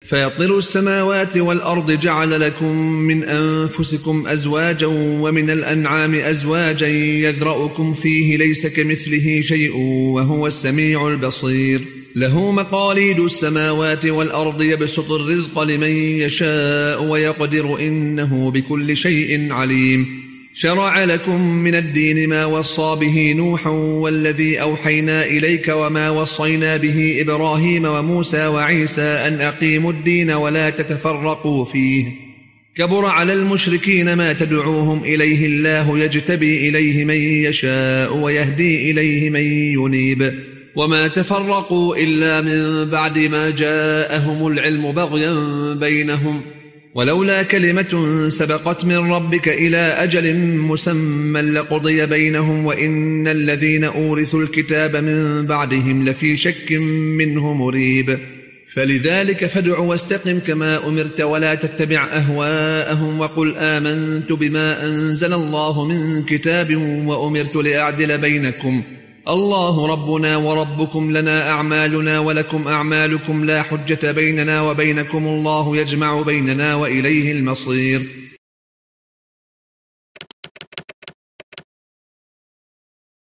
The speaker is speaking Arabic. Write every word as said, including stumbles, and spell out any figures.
فاطر السماوات والأرض جعل لكم من أنفسكم أزواجا ومن الأنعام أزواجا يذرأكم فيه ليس كمثله شيء وهو السميع البصير له مقاليد السماوات والأرض يبسط الرزق لمن يشاء ويقدر إنه بكل شيء عليم شرع لكم من الدين ما وصى به نوحا والذي أوحينا إليك وما وصينا به إبراهيم وموسى وعيسى أن أقيموا الدين ولا تتفرقوا فيه كبر على المشركين ما تدعوهم إليه الله يجتبي إليه من يشاء ويهدي إليه من ينيب وما تفرقوا إلا من بعد ما جاءهم العلم بغيا بينهم ولولا كلمة سبقت من ربك إلى أجل مسمى لقضي بينهم وإن الذين أورثوا الكتاب من بعدهم لفي شك منه مريب فلذلك فادع واستقم كما أمرت ولا تتبع أهواءهم وقل آمنت بما أنزل الله من كتاب وأمرت لأعدل بينكم الله ربنا وربكم لنا أعمالنا ولكم أعمالكم لا حجة بيننا وبينكم الله يجمع بيننا وإليه المصير